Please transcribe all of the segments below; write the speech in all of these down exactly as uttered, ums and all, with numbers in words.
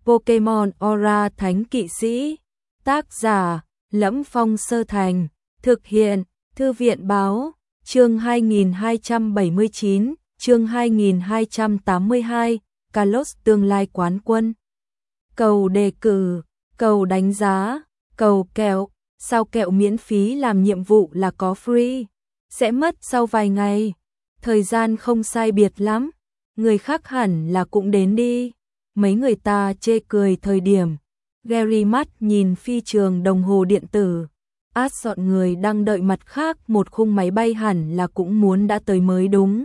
Pokemon Aura Thánh Kỵ Sĩ. Tác giả: Lẫm Phong Sơ Thành. Thực hiện: Thư viện Báo. Chương hai nghìn hai trăm bảy mươi chín, chương hai nghìn hai trăm tám mươi hai, Kalos tương lai quán quân. Cầu đề cử, cầu đánh giá, cầu kẹo, sao kẹo miễn phí làm nhiệm vụ là có free, sẽ mất sau vài ngày, thời gian không sai biệt lắm, người khác hẳn là cũng đến đi. Mấy người ta chê cười thời điểm, Gary mắt nhìn phi trường đồng hồ điện tử. Ash dọn người đang đợi mặt khác một khung máy bay hẳn là cũng muốn đã tới mới đúng.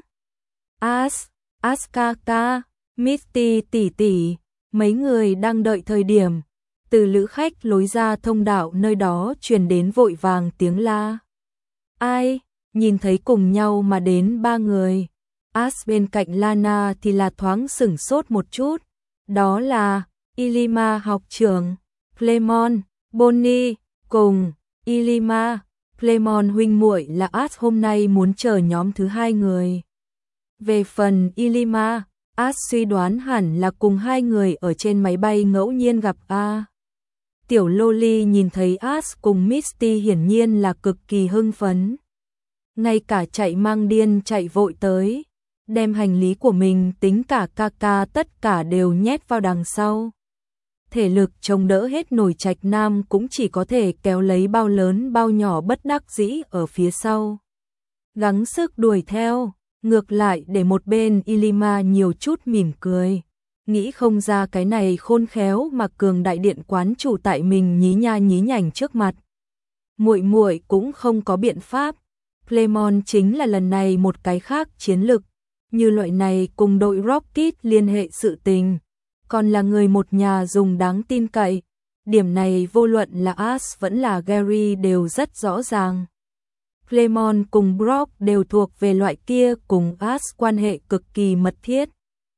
Ash, Ash ca ca, Misty tỷ tỷ, mấy người đang đợi thời điểm, từ lữ khách lối ra thông đạo nơi đó truyền đến vội vàng tiếng la. Ai? Nhìn thấy cùng nhau mà đến ba người. Ash bên cạnh Lana thì là thoáng sửng sốt một chút. Đó là Ilima học trưởng, Clemon, Bonnie, cùng Ilima, Clemon huynh muội là Ash hôm nay muốn chờ nhóm thứ hai người. Về phần Ilima, Ash suy đoán hẳn là cùng hai người ở trên máy bay ngẫu nhiên gặp a. Tiểu Loli nhìn thấy Ash cùng Misty hiển nhiên là cực kỳ hưng phấn. Ngay cả chạy mang điên chạy vội tới, đem hành lý của mình tính cả ca ca tất cả đều nhét vào đằng sau. Thể lực chống đỡ hết nổi Trạch Nam cũng chỉ có thể kéo lấy bao lớn bao nhỏ bất đắc dĩ ở phía sau. Gắng sức đuổi theo, ngược lại để một bên Ilima nhiều chút mỉm cười. Nghĩ không ra cái này khôn khéo mà cường đại điện quán chủ tại mình nhí nha nhí nhảnh trước mặt. Muội muội cũng không có biện pháp. Clemon chính là lần này một cái khác chiến lực. Như loại này cùng đội Rocket liên hệ sự tình. Còn là người một nhà dùng đáng tin cậy. Điểm này vô luận là Ash vẫn là Gary đều rất rõ ràng. Clemon cùng Brock đều thuộc về loại kia cùng Ash quan hệ cực kỳ mật thiết.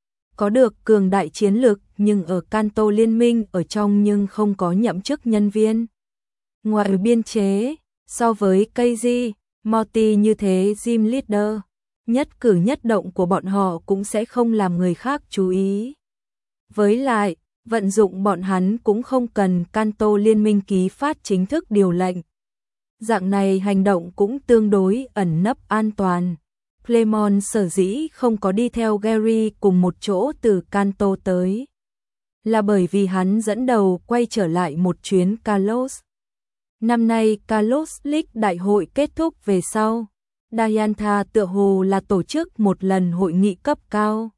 Có được cường đại chiến lược nhưng ở Kanto liên minh ở trong nhưng không có nhậm chức nhân viên. Ngoài biên chế, so với Keiji, Morty như thế gym leader, nhất cử nhất động của bọn họ cũng sẽ không làm người khác chú ý. Với lại, vận dụng bọn hắn cũng không cần Kanto liên minh ký phát chính thức điều lệnh. Dạng này hành động cũng tương đối ẩn nấp an toàn. Clemon sở dĩ không có đi theo Gary cùng một chỗ từ Kanto tới, là bởi vì hắn dẫn đầu quay trở lại một chuyến Kalos. Năm nay Kalos League đại hội kết thúc về sau, Diantha tựa hồ là tổ chức một lần hội nghị cấp cao.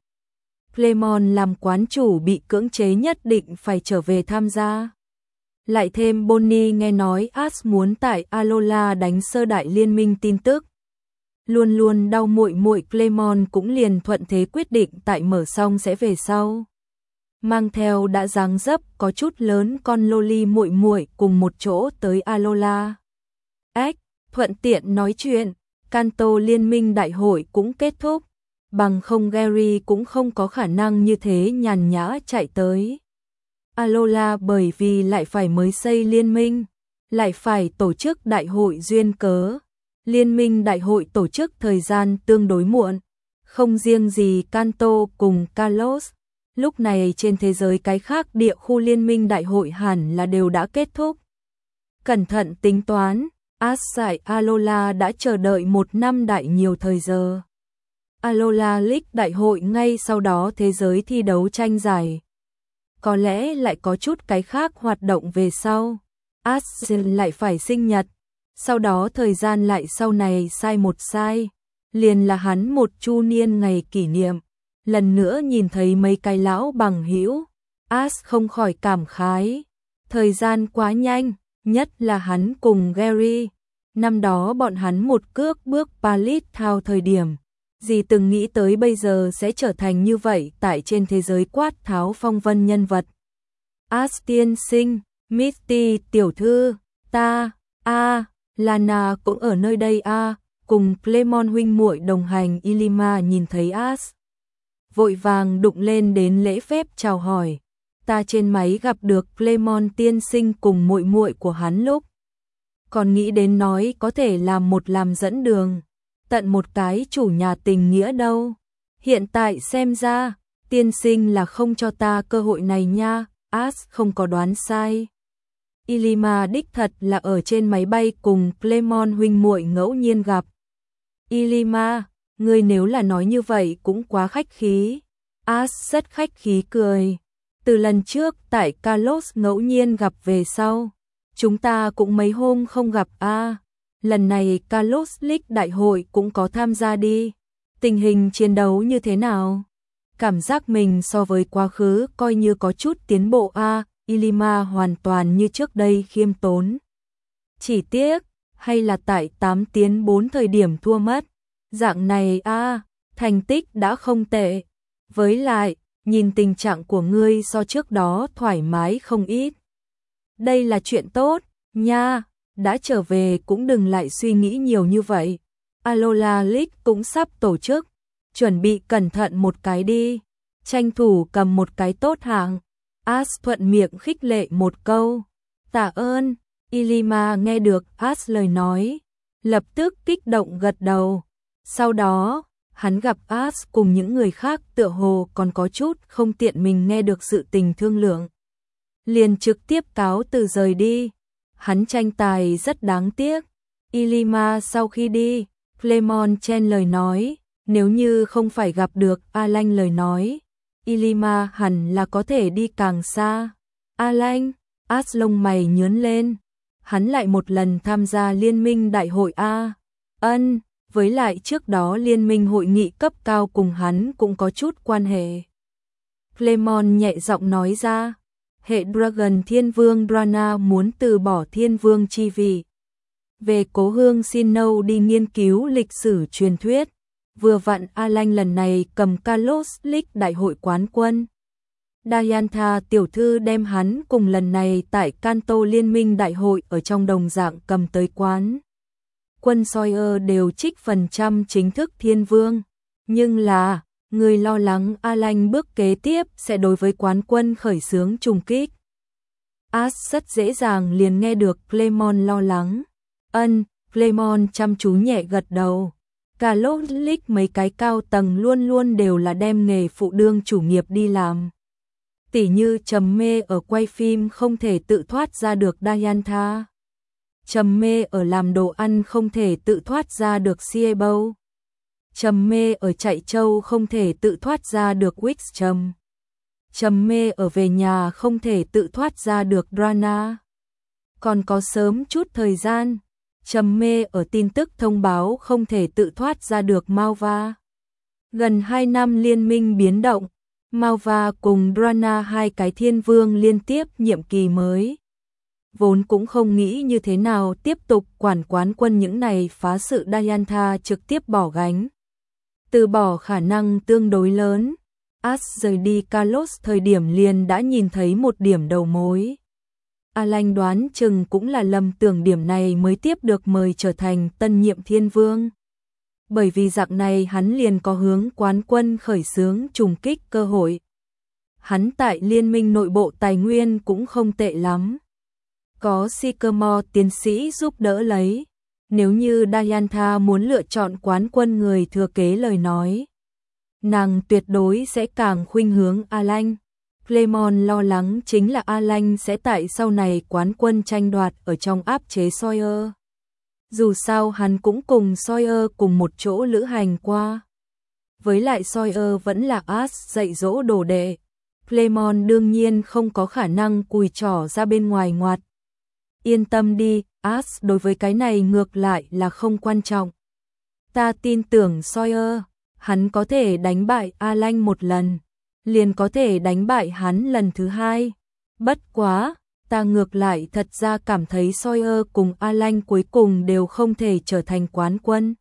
Clemon làm quán chủ bị cưỡng chế nhất định phải trở về tham gia. Lại thêm Bonnie nghe nói Ash muốn tại Alola đánh sơ đại liên minh tin tức. Luôn luôn đau muội muội Clemon cũng liền thuận thế quyết định tại mở xong sẽ về sau. Mang theo đã dáng dấp có chút lớn con Loli muội muội cùng một chỗ tới Alola. Ếch, thuận tiện nói chuyện, Kanto liên minh đại hội cũng kết thúc. Bằng không Gary cũng không có khả năng như thế nhàn nhã chạy tới Alola bởi vì lại phải mới xây liên minh, lại phải tổ chức đại hội duyên cớ. Liên minh đại hội tổ chức thời gian tương đối muộn, không riêng gì Kanto cùng Kalos. Lúc này trên thế giới cái khác địa khu liên minh đại hội hẳn là đều đã kết thúc. Cẩn thận tính toán, Ash tại Alola đã chờ đợi một năm đại nhiều thời giờ. Alola League đại hội ngay sau đó thế giới thi đấu tranh giải. Có lẽ lại có chút cái khác hoạt động về sau. Ash lại phải sinh nhật. Sau đó thời gian lại sau này sai một sai. Liền là hắn một chu niên ngày kỷ niệm. Lần nữa nhìn thấy mấy cái lão bằng hữu, Ash không khỏi cảm khái. Thời gian quá nhanh, nhất là hắn cùng Gary. Năm đó bọn hắn một cước bước Palit thao thời điểm. Gì từng nghĩ tới bây giờ sẽ trở thành như vậy tại trên thế giới quát tháo phong vân nhân vật. Ash tiên sinh, Misty tiểu thư, ta, a, Lana cũng ở nơi đây a, cùng Clemon huynh muội đồng hành. Ilima nhìn thấy Ash, vội vàng đụng lên đến lễ phép chào hỏi. Ta trên máy gặp được Clemon tiên sinh cùng muội muội của hắn lúc, còn nghĩ đến nói có thể làm một làm dẫn đường, tận một cái chủ nhà tình nghĩa đâu. Hiện tại xem ra, tiên sinh là không cho ta cơ hội này nha. As không có đoán sai. Ylima đích thật là ở trên máy bay cùng Clement huynh muội ngẫu nhiên gặp. Ylima, ngươi nếu là nói như vậy cũng quá khách khí. As rất khách khí cười. Từ lần trước tại Carlos ngẫu nhiên gặp về sau, chúng ta cũng mấy hôm không gặp a. À, lần này Carlos League đại hội cũng có tham gia đi. Tình hình chiến đấu như thế nào? Cảm giác mình so với quá khứ coi như có chút tiến bộ a. À, Ylima hoàn toàn như trước đây khiêm tốn. Chỉ tiếc, hay là tại tám tiến bốn thời điểm thua mất. Dạng này a, à, thành tích đã không tệ. Với lại, nhìn tình trạng của ngươi so trước đó thoải mái không ít. Đây là chuyện tốt, nha, đã trở về cũng đừng lại suy nghĩ nhiều như vậy. Alola League cũng sắp tổ chức, chuẩn bị cẩn thận một cái đi, tranh thủ cầm một cái tốt hạng. As thuận miệng khích lệ một câu. Tạ ơn. Ylima nghe được As lời nói, lập tức kích động gật đầu. Sau đó, hắn gặp As cùng những người khác tựa hồ còn có chút không tiện mình nghe được sự tình thương lượng. Liền trực tiếp cáo từ rời đi. Hắn tranh tài rất đáng tiếc. Ylima sau khi đi, Clement chen lời nói, nếu như không phải gặp được Alan lời nói, Ylima hẳn là có thể đi càng xa. Alan, As lông mày nhướng lên. Hắn lại một lần tham gia liên minh đại hội A. Ân, với lại trước đó liên minh hội nghị cấp cao cùng hắn cũng có chút quan hệ. Clement nhẹ giọng nói ra, hệ Dragon Thiên Vương Drana muốn từ bỏ Thiên Vương chi vị. Về cố hương Sinnoh đi nghiên cứu lịch sử truyền thuyết. Vừa vặn Alan lần này cầm Carlos League đại hội quán quân. Diantha tiểu thư đem hắn cùng lần này tại Kanto liên minh đại hội ở trong đồng dạng cầm tới quán quân Sawyer đều trích phần trăm chính thức thiên vương. Nhưng là, người lo lắng Alan bước kế tiếp sẽ đối với quán quân khởi xướng trùng kích. As rất dễ dàng liền nghe được Clement lo lắng. Ân, Clement chăm chú nhẹ gật đầu. Carlos League mấy cái cao tầng luôn luôn đều là đem nghề phụ đương chủ nghiệp đi làm. Tỉ như Trầm Mê ở quay phim không thể tự thoát ra được Diantha. Trầm Mê ở làm đồ ăn không thể tự thoát ra được Siebo. Trầm Mê ở chạy trâu không thể tự thoát ra được Wix Trầm. Trầm Mê ở về nhà không thể tự thoát ra được Drana. Còn có sớm chút thời gian, Trầm Mê ở tin tức thông báo không thể tự thoát ra được Malva. Gần hai năm liên minh biến động, Malva cùng Drana hai cái thiên vương liên tiếp nhiệm kỳ mới. Vốn cũng không nghĩ như thế nào tiếp tục quản quán quân những này phá sự Diantha trực tiếp bỏ gánh. Từ bỏ khả năng tương đối lớn, As rời đi Carlos thời điểm liền đã nhìn thấy một điểm đầu mối. Alan đoán chừng cũng là lầm tưởng điểm này mới tiếp được mời trở thành tân nhiệm thiên vương. Bởi vì dạng này hắn liền có hướng quán quân khởi xướng trùng kích cơ hội. Hắn tại liên minh nội bộ tài nguyên cũng không tệ lắm. Có Sycamore tiến sĩ giúp đỡ lấy. Nếu như Diantha muốn lựa chọn quán quân người thừa kế lời nói, nàng tuyệt đối sẽ càng khuynh hướng Alan. Clement lo lắng chính là Alan sẽ tại sau này quán quân tranh đoạt ở trong áp chế Sawyer. Dù sao hắn cũng cùng Sawyer cùng một chỗ lữ hành qua. Với lại Sawyer vẫn là As dạy dỗ đồ đệ. Clement đương nhiên không có khả năng cùi trỏ ra bên ngoài ngoặt. Yên tâm đi, As đối với cái này ngược lại là không quan trọng. Ta tin tưởng Sawyer, hắn có thể đánh bại Alan một lần, liền có thể đánh bại hắn lần thứ hai. Bất quá, ta ngược lại thật ra cảm thấy Sawyer cùng Alan cuối cùng đều không thể trở thành quán quân.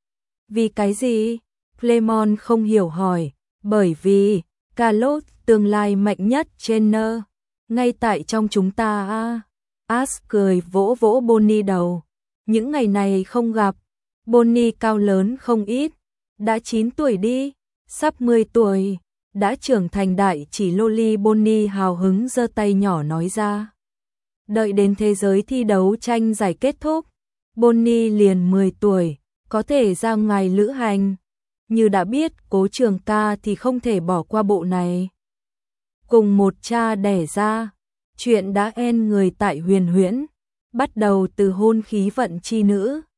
Vì cái gì? Clement không hiểu hỏi. Bởi vì, Carlos tương lai mạnh nhất trên nơ, ngay tại trong chúng ta a. As cười vỗ vỗ Bonnie đầu. Những ngày này không gặp, Bonnie cao lớn không ít, đã chín tuổi đi, sắp mười tuổi, đã trưởng thành đại chỉ loli. Bonnie hào hứng giơ tay nhỏ nói ra. Đợi đến thế giới thi đấu tranh giải kết thúc, Bonnie liền mười tuổi, có thể ra ngoài lữ hành. Như đã biết Cố Trường Ca thì không thể bỏ qua bộ này. cùng một cha đẻ ra. Chuyện đã en người tại Huyền Huyễn, bắt đầu từ hôn khí vận chi nữ,